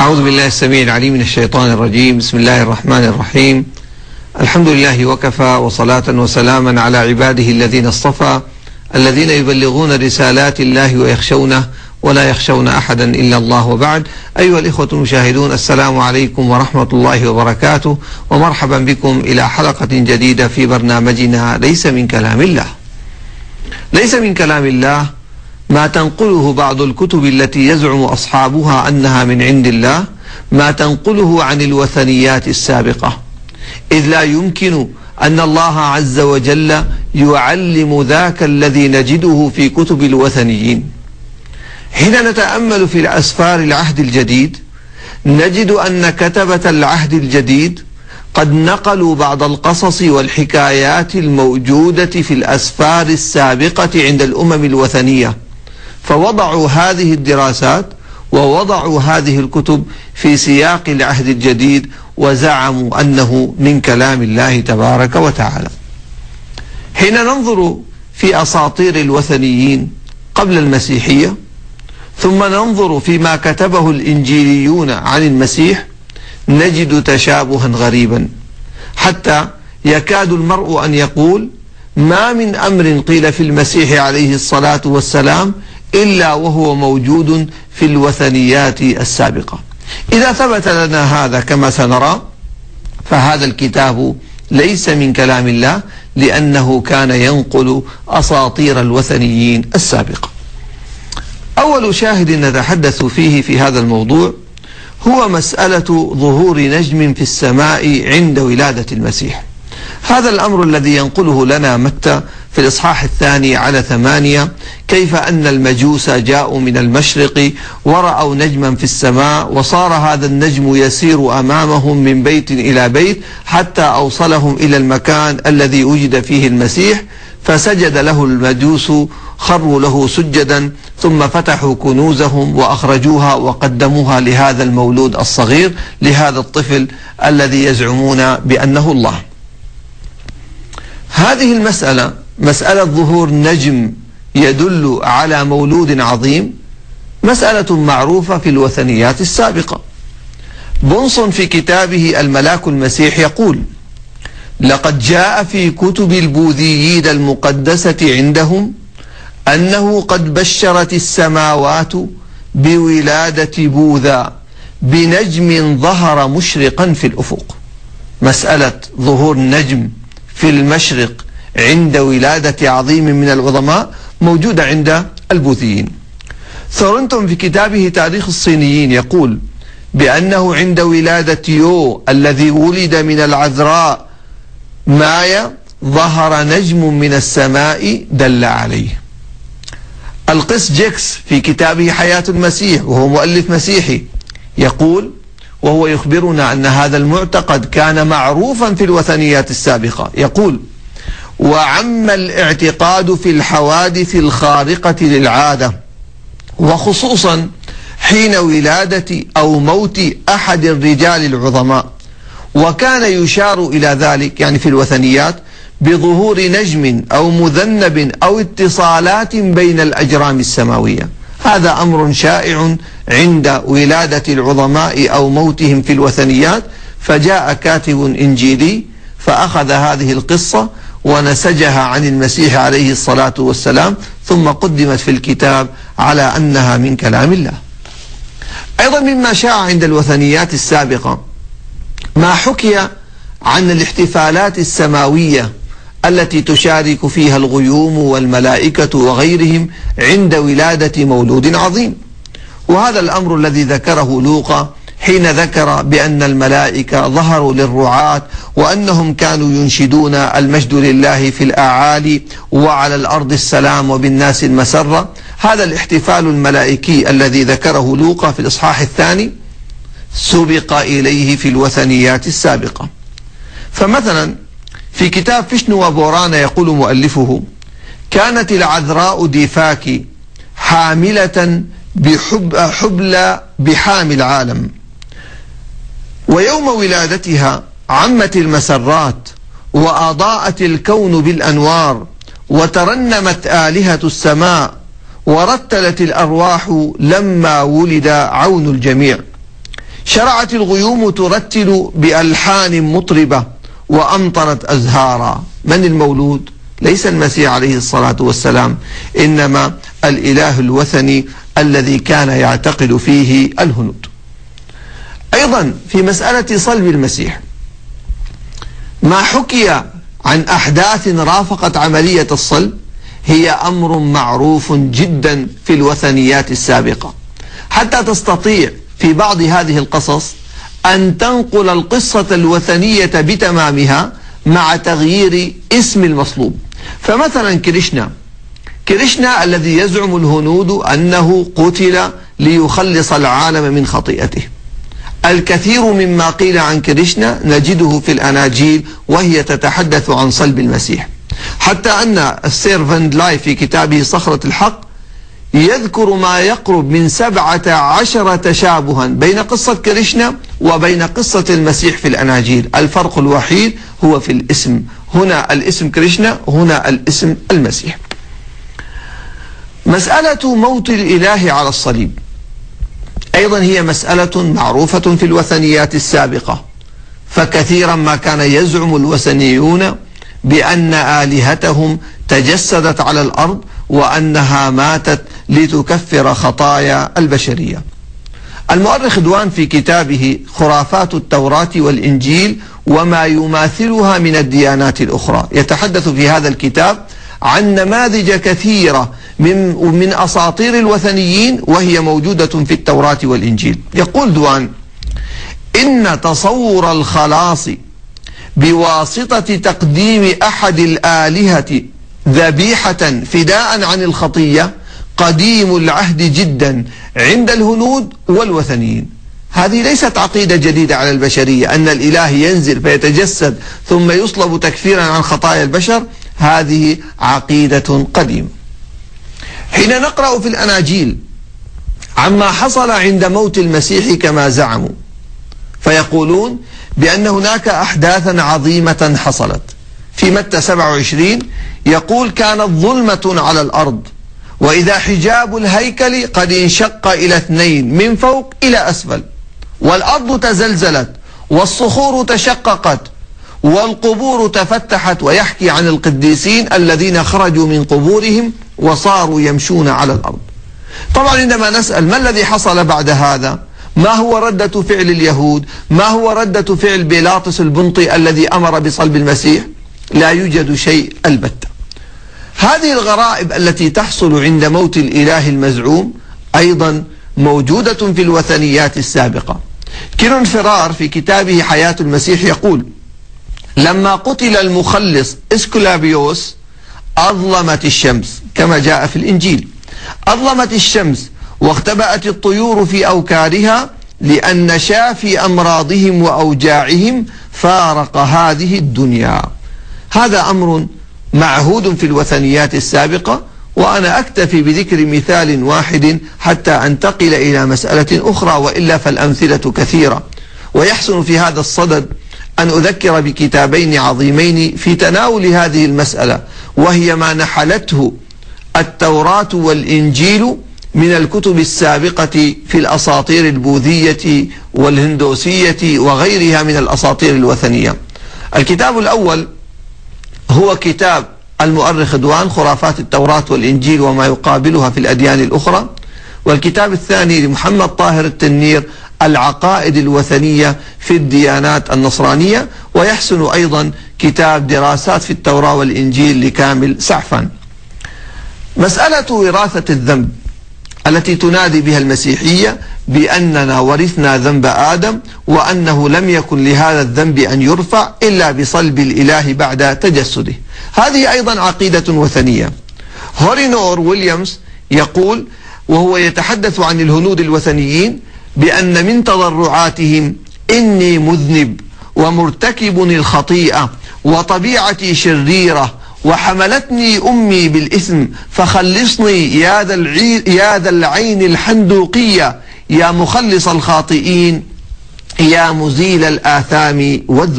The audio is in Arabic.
أعوذ بالله السميع العليم من الشيطان الرجيم. بسم الله الرحمن الرحيم. الحمد لله وكفى، وصلاة وسلاما على عباده الذين اصطفى، الذين يبلغون رسالات الله ويخشونه ولا يخشون أحدا إلا الله، وبعد. أيها الإخوة المشاهدون، السلام عليكم ورحمة الله وبركاته، ومرحبا بكم إلى حلقة جديدة في برنامجنا ليس من كلام الله. ليس من كلام الله ما تنقله بعض الكتب التي يزعم أصحابها أنها من عند الله، ما تنقله عن الوثنيات السابقة، إذ لا يمكن أن الله عز وجل يعلم ذاك الذي نجده في كتب الوثنيين. حين نتأمل في أسفار العهد الجديد نجد أن كتبة العهد الجديد قد نقلوا بعض القصص والحكايات الموجودة في الأسفار السابقة عند الأمم الوثنية، فوضعوا هذه الدراسات ووضعوا هذه الكتب في سياق العهد الجديد وزعموا أنه من كلام الله تبارك وتعالى. حين ننظر في أساطير الوثنيين قبل المسيحية، ثم ننظر فيما كتبه الإنجيليون عن المسيح، نجد تشابها غريبا، حتى يكاد المرء أن يقول ما من أمر قيل في المسيح عليه الصلاة والسلام إلا وهو موجود في الوثنيات السابقة. إذا ثبت لنا هذا كما سنرى، فهذا الكتاب ليس من كلام الله، لأنه كان ينقل أساطير الوثنيين السابقة. أول شاهد نتحدث فيه في هذا الموضوع هو مسألة ظهور نجم في السماء عند ولادة المسيح. هذا الأمر الذي ينقله لنا متى في الإصحاح 2:8، كيف أن المجوس جاءوا من المشرق ورأوا نجما في السماء، وصار هذا النجم يسير أمامهم من بيت إلى بيت حتى أوصلهم إلى المكان الذي وجد فيه المسيح، فسجد له المجوس، خروا له سجدا، ثم فتحوا كنوزهم وأخرجوها وقدموها لهذا المولود الصغير، لهذا الطفل الذي يزعمون بأنه الله. هذه المسألة، مسألة ظهور نجم يدل على مولود عظيم، مسألة معروفة في الوثنيات السابقة. بونص في كتابه الملاك المسيح يقول: لقد جاء في كتب البوذيين المقدسة عندهم أنه قد بشرت السماوات بولادة بوذا بنجم ظهر مشرقا في الأفق. مسألة ظهور نجم في المشرق عند ولادة عظيم من العظماء موجودة عند البوذيين. ثورنتون في كتابه تاريخ الصينيين يقول بأنه عند ولادة يو الذي ولد من العذراء مايا ظهر نجم من السماء دل عليه. القس جيكس في كتابه حياة المسيح، وهو مؤلف مسيحي، يقول وهو يخبرنا أن هذا المعتقد كان معروفا في الوثنيات السابقة، يقول: وعم الاعتقاد في الحوادث الخارقة للعادة، وخصوصا حين ولادة أو موت أحد الرجال العظماء، وكان يشار إلى ذلك يعني في الوثنيات بظهور نجم أو مذنب أو اتصالات بين الأجرام السماوية. هذا أمر شائع عند ولادة العظماء أو موتهم في الوثنيات، فجاء كاتب إنجيلي فأخذ هذه القصة ونسجها عن المسيح عليه الصلاة والسلام، ثم قدمت في الكتاب على أنها من كلام الله. أيضا مما شاع عند الوثنيات السابقة ما حكي عن الاحتفالات السماوية التي تشارك فيها الغيوم والملائكة وغيرهم عند ولادة مولود عظيم. وهذا الأمر الذي ذكره لوقا حين ذكر بأن الملائكة ظهروا للرعاة وأنهم كانوا ينشدون المجد لله في الأعالي وعلى الأرض السلام وبالناس المسرة. هذا الاحتفال الملائكي الذي ذكره لوقا في الإصحاح 2 سبق إليه في الوثنيات السابقة. فمثلا في كتاب فيشنو وبورانا يقول مؤلفه: كانت العذراء ديفاكي حاملة حبلى بحام العالم، ويوم ولادتها عمت المسرات وأضاءت الكون بالأنوار، وترنمت آلهة السماء، ورتلت الأرواح لما ولد عون الجميع. شرعت الغيوم ترتل بألحان مطربة وأمطرت أزهارا. من المولود؟ ليس المسيح عليه الصلاة والسلام، إنما الإله الوثني الذي كان يعتقد فيه الهنود. أيضا في مسألة صلب المسيح، ما حكي عن أحداث رافقت عملية الصلب هي أمر معروف جدا في الوثنيات السابقة، حتى تستطيع في بعض هذه القصص أن تنقل القصة الوثنية بتمامها مع تغيير اسم المصلوب. فمثلا كريشنا الذي يزعم الهنود أنه قتل ليخلص العالم من خطيئته، الكثير مما قيل عن كريشنا نجده في الأناجيل وهي تتحدث عن صلب المسيح، حتى أن السير فان دلاي في كتابه صخرة الحق يذكر ما يقرب من 17 تشابها بين قصة كريشنا وبين قصة المسيح في الأناجيل. الفرق الوحيد هو في الاسم، هنا الاسم كريشنا، هنا الاسم المسيح. مسألة موت الإله على الصليب أيضا هي مسألة معروفة في الوثنيات السابقة، فكثيرا ما كان يزعم الوثنيون بأن آلهتهم تجسدت على الأرض وأنها ماتت لتكفر خطايا البشرية. المؤرخ دوان في كتابه خرافات التوراة والإنجيل وما يماثلها من الديانات الأخرى يتحدث في هذا الكتاب عن نماذج كثيرة من أساطير الوثنيين وهي موجودة في التوراة والإنجيل. يقول دوان: إن تصور الخلاص بواسطة تقديم أحد الآلهة ذبيحة فداء عن الخطية قديم العهد جدا عند الهنود والوثنيين. هذه ليست عقيدة جديدة على البشرية، أن الإله ينزل فيتجسد ثم يصلب تكفيرا عن خطايا البشر، هذه عقيدة قديمة. حين نقرأ في الأناجيل عما حصل عند موت المسيح كما زعموا، فيقولون بأن هناك أحداثا عظيمة حصلت. في متى 27 يقول: كانت ظلمة على الأرض وإذا حجاب الهيكل قد انشق إلى 2 من فوق إلى أسفل، والأرض تزلزلت والصخور تشققت والقبور تفتحت. ويحكي عن القديسين الذين خرجوا من قبورهم وصاروا يمشون على الأرض. طبعا عندما نسأل ما الذي حصل بعد هذا، ما هو ردة فعل اليهود، ما هو ردة فعل بيلاطس البنطي الذي أمر بصلب المسيح، لا يوجد شيء البتة. هذه الغرائب التي تحصل عند موت الإله المزعوم أيضا موجودة في الوثنيات السابقة. كيرون فرار في كتابه حياة المسيح يقول: لما قتل المخلص إسكولابيوس أظلمت الشمس، كما جاء في الإنجيل، أظلمت الشمس واختبأت الطيور في أوكارها لأن شافي أمراضهم وأوجاعهم فارق هذه الدنيا. هذا أمر معهود في الوثنيات السابقة، وأنا أكتفي بذكر مثال واحد حتى أنتقل إلى مسألة أخرى، وإلا فالأمثلة كثيرة. ويحسن في هذا الصدد أن أذكر بكتابين عظيمين في تناول هذه المسألة، وهي ما نحلته التوراة والإنجيل من الكتب السابقة في الأساطير البوذية والهندوسية وغيرها من الأساطير الوثنية. الكتاب الأول هو كتاب المؤرخ دوان خرافات التوراة والإنجيل وما يقابلها في الأديان الأخرى، والكتاب الثاني لمحمد طاهر التنير العقائد الوثنية في الديانات النصرانية. ويحسن أيضا كتاب دراسات في التوراة والإنجيل لكامل سعفان. مسألة وراثة الذنب التي تنادي بها المسيحية بأننا ورثنا ذنب آدم، وأنه لم يكن لهذا الذنب أن يرفع إلا بصلب الإله بعد تجسده، هذه أيضا عقيدة وثنية. هورينور ويليامز يقول وهو يتحدث عن الهنود الوثنيين بأن من تضرعاتهم: إني مذنب ومرتكب الخطيئة وطبيعتي شريرة وحملتني أمي بالإثم فخلصني يا ذا العين الحندوقية، يا مخلص الخاطئين، يا مزيل الآثام والذنوب.